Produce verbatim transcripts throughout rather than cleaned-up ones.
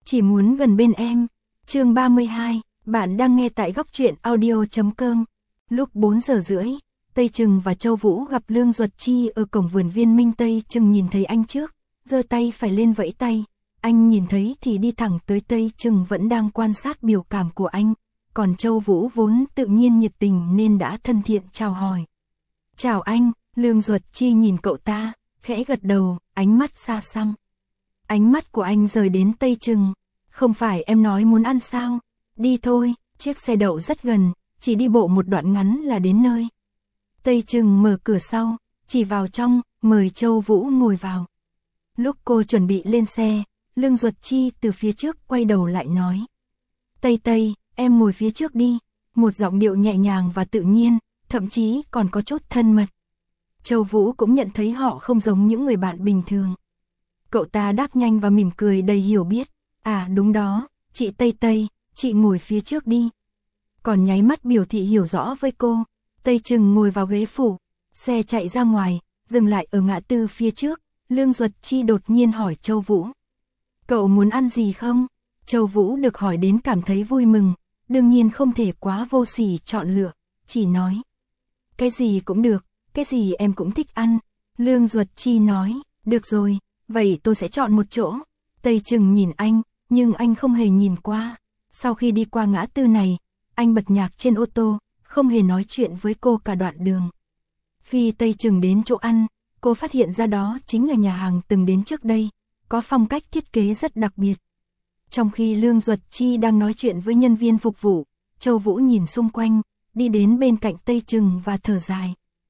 chỉ muốn gần bên em. Chương ba mươi hai, bạn đang nghe tại góc truyện audio chấm com. Lúc bốn giờ rưỡi, Tây Trừng và Châu Vũ gặp Lương Duật Chi ở cổng vườn viên Minh. Tây Trừng nhìn thấy anh trước, giơ tay phải lên vẫy tay. Anh nhìn thấy thì đi thẳng tới. Tây Trừng vẫn đang quan sát biểu cảm của anh, còn Châu Vũ vốn tự nhiên nhiệt tình nên đã thân thiện chào hỏi. Chào anh. Lương Duật Chi nhìn cậu ta, khẽ gật đầu, ánh mắt xa xăm. Ánh mắt của anh rời đến Tây Trừng. Không phải em nói muốn ăn sao? Đi thôi, chiếc xe đậu rất gần, chỉ đi bộ một đoạn ngắn là đến nơi. Tây Trừng mở cửa sau, chỉ vào trong, mời Châu Vũ ngồi vào. Lúc cô chuẩn bị lên xe, Lương Duật Chi từ phía trước quay đầu lại nói. Tây Tây, em ngồi phía trước đi. Một giọng điệu nhẹ nhàng và tự nhiên, thậm chí còn có chút thân mật. Châu Vũ cũng nhận thấy họ không giống những người bạn bình thường. Cậu ta đáp nhanh và mỉm cười đầy hiểu biết. À đúng đó, chị Tây Tây, chị ngồi phía trước đi. Còn nháy mắt biểu thị hiểu rõ với cô. Tây Trừng ngồi vào ghế phụ, xe chạy ra ngoài, dừng lại ở ngã tư phía trước. Lương Duật Chi đột nhiên hỏi Châu Vũ. Cậu muốn ăn gì không? Châu Vũ được hỏi đến cảm thấy vui mừng, đương nhiên không thể quá vô sỉ chọn lựa, chỉ nói. Cái gì cũng được, cái gì em cũng thích ăn. Lương Duật Chi nói, được rồi, vậy tôi sẽ chọn một chỗ. Tây Trừng nhìn anh, nhưng anh không hề nhìn qua. Sau khi đi qua ngã tư này, anh bật nhạc trên ô tô, không hề nói chuyện với cô cả đoạn đường. Khi Tây Trừng đến chỗ ăn, cô phát hiện ra đó chính là nhà hàng từng đến trước đây, có phong cách thiết kế rất đặc biệt. Trong khi Lương Duật Chi đang nói chuyện với nhân viên phục vụ, Châu Vũ nhìn xung quanh, đi đến bên cạnh Tây Trừng và thở dài.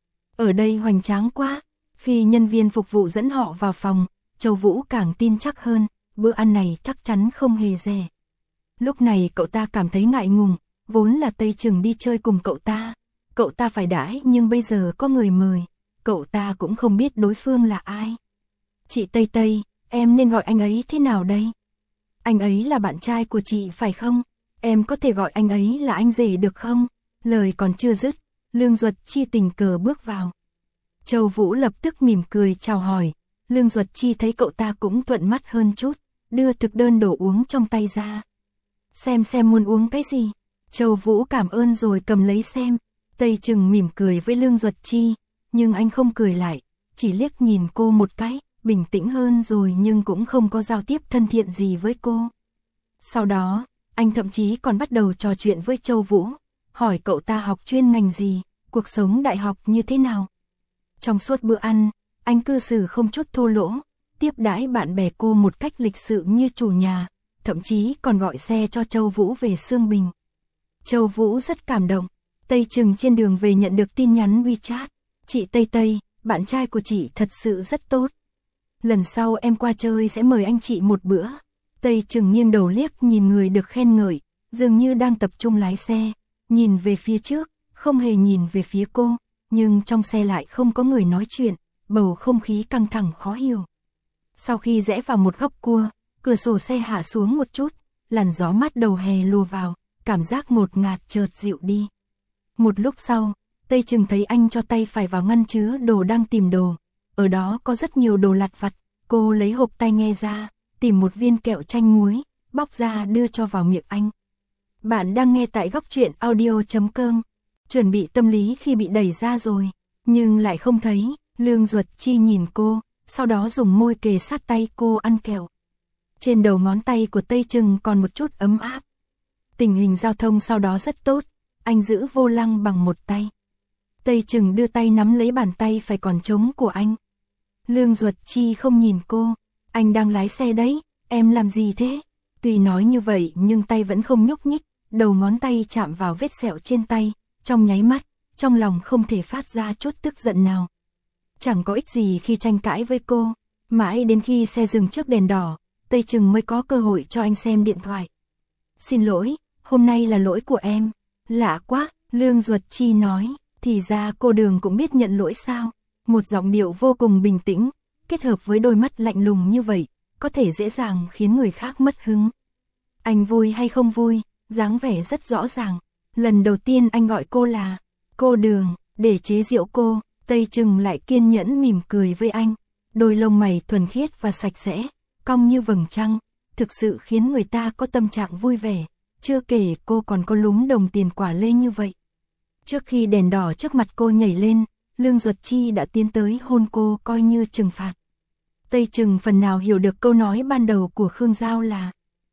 Ở đây hoành tráng quá. Khi nhân viên phục vụ dẫn họ vào phòng, Châu Vũ càng tin chắc hơn, bữa ăn này chắc chắn không hề rẻ. Lúc này cậu ta cảm thấy ngại ngùng, vốn là Tây Trừng đi chơi cùng cậu ta. Cậu ta phải đãi nhưng bây giờ có người mời, cậu ta cũng không biết đối phương là ai. Chị Tây Tây, em nên gọi anh ấy thế nào đây? Anh ấy là bạn trai của chị phải không? Em có thể gọi anh ấy là anh rể được không? Lời còn chưa dứt, Lương Duật Chi tình cờ bước vào. Châu Vũ lập tức mỉm cười chào hỏi. Lương Duật Chi thấy cậu ta cũng thuận mắt hơn chút, đưa thực đơn đồ uống trong tay ra. Xem xem muốn uống cái gì. Châu Vũ cảm ơn rồi cầm lấy xem. Tây Trừng mỉm cười với Lương Duật Chi, nhưng anh không cười lại, chỉ liếc nhìn cô một cái, bình tĩnh hơn rồi nhưng cũng không có giao tiếp thân thiện gì với cô. Sau đó, anh thậm chí còn bắt đầu trò chuyện với Châu Vũ, hỏi cậu ta học chuyên ngành gì, cuộc sống đại học như thế nào. Trong suốt bữa ăn, anh cư xử không chút thô lỗ, tiếp đãi bạn bè cô một cách lịch sự như chủ nhà, thậm chí còn gọi xe cho Châu Vũ về Sương Bình. Châu Vũ rất cảm động. Tây Trừng trên đường về nhận được tin nhắn WeChat. Chị Tây Tây, bạn trai của chị thật sự rất tốt. Lần sau em qua chơi sẽ mời anh chị một bữa. Tây Trừng nghiêng đầu liếc nhìn người được khen ngợi, dường như đang tập trung lái xe, nhìn về phía trước, không hề nhìn về phía cô, nhưng trong xe lại không có người nói chuyện, bầu không khí căng thẳng khó hiểu. Sau khi rẽ vào một góc cua, cửa sổ xe hạ xuống một chút, làn gió mát đầu hè lùa vào, cảm giác ngột ngạt chợt dịu đi. Một lúc sau, Tây Trừng thấy anh cho tay phải vào ngăn chứa đồ đang tìm đồ. Ở đó có rất nhiều đồ lặt vặt, cô lấy hộp tai nghe ra, tìm một viên kẹo chanh muối, bóc ra đưa cho vào miệng anh. Bạn đang nghe tại góc truyện audio chấm com. Chuẩn bị tâm lý khi bị đẩy ra rồi, nhưng lại không thấy. Lương Duật Chi nhìn cô, sau đó dùng môi kề sát tay cô ăn kẹo. Trên đầu ngón tay của Tây Trừng còn một chút ấm áp. Tình hình giao thông sau đó rất tốt, anh giữ vô lăng bằng một tay. Tây Trừng đưa tay nắm lấy bàn tay phải còn trống của anh. Lương Duật Chi không nhìn cô, anh đang lái xe đấy, em làm gì thế? Tuy nói như vậy nhưng tay vẫn không nhúc nhích, đầu ngón tay chạm vào vết sẹo trên tay, trong nháy mắt, trong lòng không thể phát ra chút tức giận nào. Chẳng có ích gì khi tranh cãi với cô, mãi đến khi xe dừng trước đèn đỏ, Tây Trừng mới có cơ hội cho anh xem điện thoại. Xin lỗi, hôm nay là lỗi của em. Lạ quá, Lương Duật Chi nói, thì ra cô Đường cũng biết nhận lỗi sao? Một giọng điệu vô cùng bình tĩnh, kết hợp với đôi mắt lạnh lùng như vậy, có thể dễ dàng khiến người khác mất hứng. Anh vui hay không vui, dáng vẻ rất rõ ràng. Lần đầu tiên anh gọi cô là cô Đường, để chế giễu cô, Tây Trừng lại kiên nhẫn mỉm cười với anh. Đôi lông mày thuần khiết và sạch sẽ, cong như vầng trăng, thực sự khiến người ta có tâm trạng vui vẻ, chưa kể cô còn có lúm đồng tiền quả lê như vậy. Trước khi đèn đỏ trước mặt cô nhảy lên, Lương Duật Chi đã tiến tới hôn cô coi như trừng phạt. Tây Trừng phần nào hiểu được câu nói ban đầu của Khương Giao là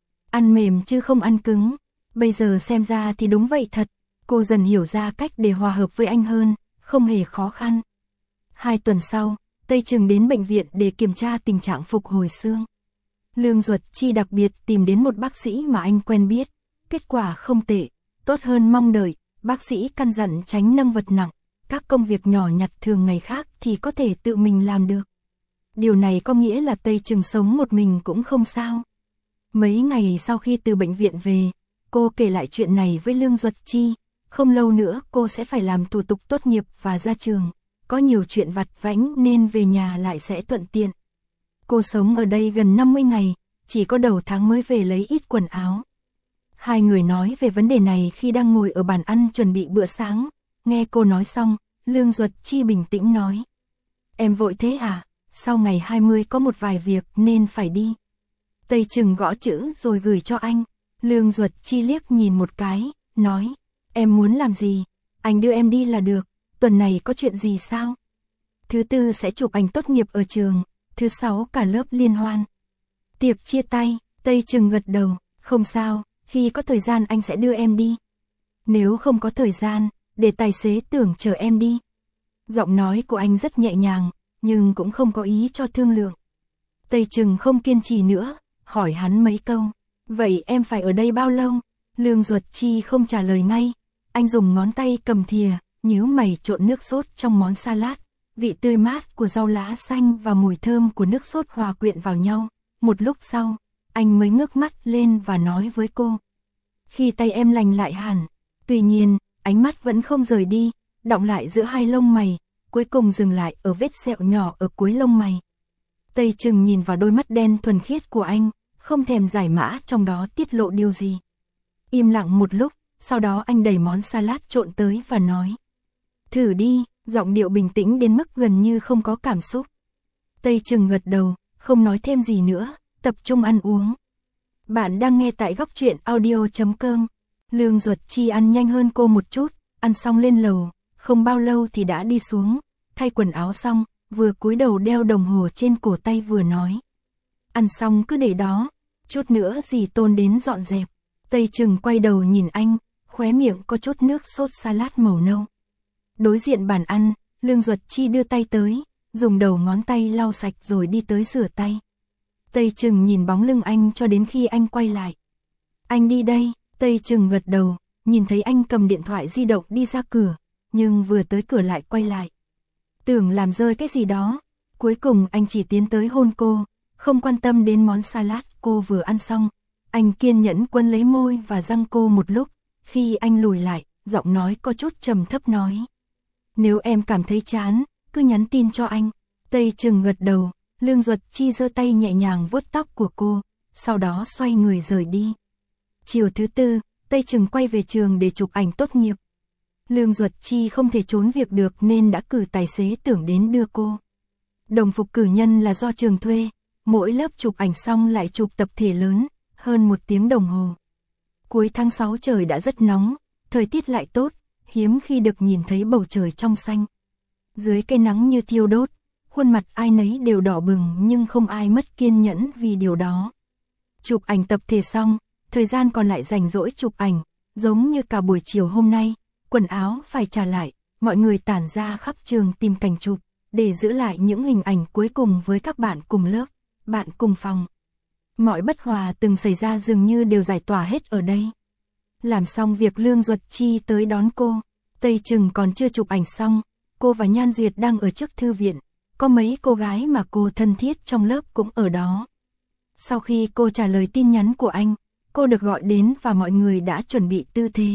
ăn mềm chứ không ăn cứng, bây giờ xem ra thì đúng vậy thật, cô dần hiểu ra cách để hòa hợp với anh hơn, không hề khó khăn. Hai tuần sau, Tây Trừng đến bệnh viện để kiểm tra tình trạng phục hồi xương. Lương Duật Chi đặc biệt tìm đến một bác sĩ mà anh quen biết, kết quả không tệ, tốt hơn mong đợi, bác sĩ căn dặn tránh nâng vật nặng, các công việc nhỏ nhặt thường ngày khác thì có thể tự mình làm được. Điều này có nghĩa là Tây Trừng sống một mình cũng không sao. Mấy ngày sau khi từ bệnh viện về, cô kể lại chuyện này với Lương Duật Chi, không lâu nữa cô sẽ phải làm thủ tục tốt nghiệp và ra trường, có nhiều chuyện vặt vãnh nên về nhà lại sẽ thuận tiện. Cô sống ở đây gần năm mươi ngày, chỉ có đầu tháng mới về lấy ít quần áo. Hai người nói về vấn đề này khi đang ngồi ở bàn ăn chuẩn bị bữa sáng, nghe cô nói xong, Lương Duật Chi bình tĩnh nói. Em vội thế à, sau ngày hai mươi có một vài việc nên phải đi. Tây Trừng gõ chữ rồi gửi cho anh, Lương Duật Chi liếc nhìn một cái, nói, em muốn làm gì, anh đưa em đi là được, tuần này có chuyện gì sao? Thứ tư sẽ chụp ảnh tốt nghiệp ở trường, thứ sáu cả lớp liên hoan. Tiệc chia tay, Tây Trừng gật đầu, không sao, khi có thời gian anh sẽ đưa em đi. Nếu không có thời gian, để tài xế Tưởng chở em đi. Giọng nói của anh rất nhẹ nhàng, nhưng cũng không có ý cho thương lượng. Tây Trừng không kiên trì nữa, hỏi hắn mấy câu. Vậy em phải ở đây bao lâu? Lương Duật Chi không trả lời ngay. Anh dùng ngón tay cầm thìa, nhíu mày trộn nước sốt trong món salad. Vị tươi mát của rau lá xanh và mùi thơm của nước sốt hòa quyện vào nhau. Một lúc sau, anh mới ngước mắt lên và nói với cô. Khi tay em lành lại hẳn, tuy nhiên, ánh mắt vẫn không rời đi, đọng lại giữa hai lông mày, cuối cùng dừng lại ở vết sẹo nhỏ ở cuối lông mày. Tây Trừng nhìn vào đôi mắt đen thuần khiết của anh, không thèm giải mã trong đó tiết lộ điều gì. Im lặng một lúc, sau đó anh đẩy món salad trộn tới và nói. Thử đi, giọng điệu bình tĩnh đến mức gần như không có cảm xúc. Tây Trừng gật đầu, không nói thêm gì nữa, tập trung ăn uống. Bạn đang nghe tại góc truyện audio chấm com. Lương Duật Chi ăn nhanh hơn cô một chút, ăn xong lên lầu, không bao lâu thì đã đi xuống, thay quần áo xong, vừa cúi đầu đeo đồng hồ trên cổ tay vừa nói. Ăn xong cứ để đó, chút nữa dì Tôn đến dọn dẹp. Tây Trừng quay đầu nhìn anh, khóe miệng có chút nước sốt salad màu nâu. Đối diện bàn ăn, Lương Duật Chi đưa tay tới, dùng đầu ngón tay lau sạch rồi đi tới rửa tay. Tây Trừng nhìn bóng lưng anh cho đến khi anh quay lại. Anh đi đây, Tây Trừng gật đầu, nhìn thấy anh cầm điện thoại di động đi ra cửa, nhưng vừa tới cửa lại quay lại. Tưởng làm rơi cái gì đó, cuối cùng anh chỉ tiến tới hôn cô, không quan tâm đến món salad cô vừa ăn xong. Anh kiên nhẫn quấn lấy môi và răng cô một lúc, khi anh lùi lại, giọng nói có chút trầm thấp nói. Nếu em cảm thấy chán, cứ nhắn tin cho anh. Tây Trừng gật đầu, Lương Duật Chi giơ tay nhẹ nhàng vuốt tóc của cô, sau đó xoay người rời đi. Chiều thứ tư, Tây Trừng quay về trường để chụp ảnh tốt nghiệp. Lương Duật Chi không thể trốn việc được nên đã cử tài xế Tưởng đến đưa cô. Đồng phục cử nhân là do trường thuê, mỗi lớp chụp ảnh xong lại chụp tập thể lớn, hơn một tiếng đồng hồ. Cuối tháng sáu trời đã rất nóng, thời tiết lại tốt, hiếm khi được nhìn thấy bầu trời trong xanh. Dưới cây nắng như thiêu đốt, khuôn mặt ai nấy đều đỏ bừng nhưng không ai mất kiên nhẫn vì điều đó. Chụp ảnh tập thể xong, thời gian còn lại rảnh rỗi chụp ảnh, giống như cả buổi chiều hôm nay, quần áo phải trả lại, mọi người tản ra khắp trường tìm cảnh chụp, để giữ lại những hình ảnh cuối cùng với các bạn cùng lớp, bạn cùng phòng. Mọi bất hòa từng xảy ra dường như đều giải tỏa hết ở đây. Làm xong việc Lương Duật Chi tới đón cô, Tây Trừng còn chưa chụp ảnh xong, cô và Nhan Duyệt đang ở trước thư viện, có mấy cô gái mà cô thân thiết trong lớp cũng ở đó. Sau khi cô trả lời tin nhắn của anh, cô được gọi đến và mọi người đã chuẩn bị tư thế.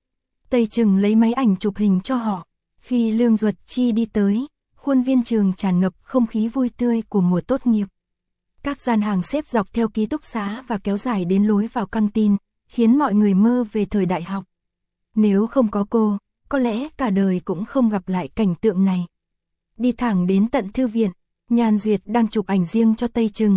Tây Trừng lấy máy ảnh chụp hình cho họ. Khi Lương Duật Chi đi tới, khuôn viên trường tràn ngập không khí vui tươi của mùa tốt nghiệp. Các gian hàng xếp dọc theo ký túc xá và kéo dài đến lối vào căng tin, khiến mọi người mơ về thời đại học. Nếu không có cô, có lẽ cả đời cũng không gặp lại cảnh tượng này. Đi thẳng đến tận thư viện, Nhan Duyệt đang chụp ảnh riêng cho Tây Trừng.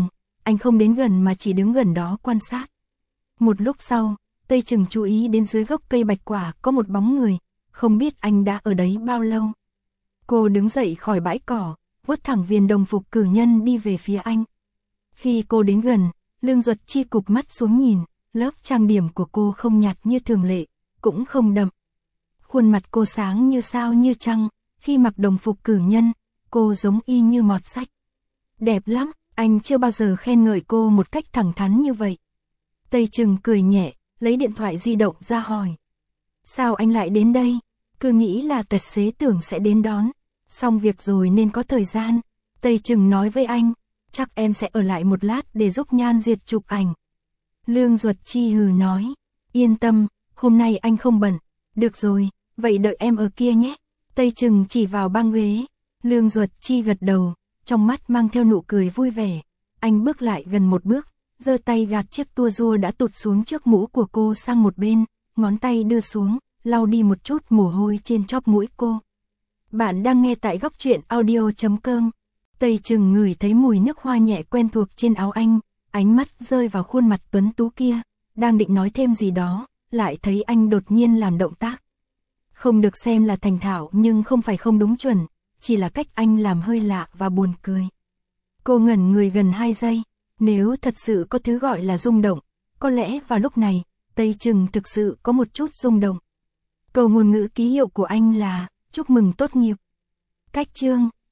anh không đến gần mà chỉ đứng gần đó quan sát. Một lúc sau, Tây Trừng chú ý đến dưới gốc cây bạch quả có một bóng người, không biết anh đã ở đấy bao lâu. Cô đứng dậy khỏi bãi cỏ, vuốt thẳng viền đồng phục cử nhân đi về phía anh. Khi cô đến gần, Lương Duật Chi cụp mắt xuống nhìn, lớp trang điểm của cô không nhạt như thường lệ, cũng không đậm. Khuôn mặt cô sáng như sao như trăng, khi mặc đồng phục cử nhân, cô giống y như mọt sách. Đẹp lắm, anh chưa bao giờ khen ngợi cô một cách thẳng thắn như vậy. Tây Trừng cười nhẹ, lấy điện thoại di động ra hỏi. Sao anh lại đến đây? Cứ nghĩ là tài xế tưởng sẽ đến đón. Xong việc rồi nên có thời gian. Tây Trừng nói với anh, chắc em sẽ ở lại một lát để giúp Nhan Diệt chụp ảnh. Lương Duật Chi hừ nói, yên tâm, hôm nay anh không bận. Được rồi, vậy đợi em ở kia nhé. Tây Trừng chỉ vào băng ghế. Lương Duật Chi gật đầu, trong mắt mang theo nụ cười vui vẻ. Anh bước lại gần một bước, giơ tay gạt chiếc tua rua đã tụt xuống trước mũ của cô sang một bên, ngón tay đưa xuống, lau đi một chút mồ hôi trên chóp mũi cô. Bạn đang nghe tại góc truyện audio chấm com. Tây Trừng ngửi thấy mùi nước hoa nhẹ quen thuộc trên áo anh, ánh mắt rơi vào khuôn mặt tuấn tú kia, đang định nói thêm gì đó, lại thấy anh đột nhiên làm động tác. Không được xem là thành thạo nhưng không phải không đúng chuẩn, chỉ là cách anh làm hơi lạ và buồn cười. Cô ngẩn người gần hai giây, nếu thật sự có thứ gọi là rung động, có lẽ vào lúc này, Tây Trừng thực sự có một chút rung động. Câu ngôn ngữ ký hiệu của anh là, chúc mừng tốt nghiệp. Cách chương,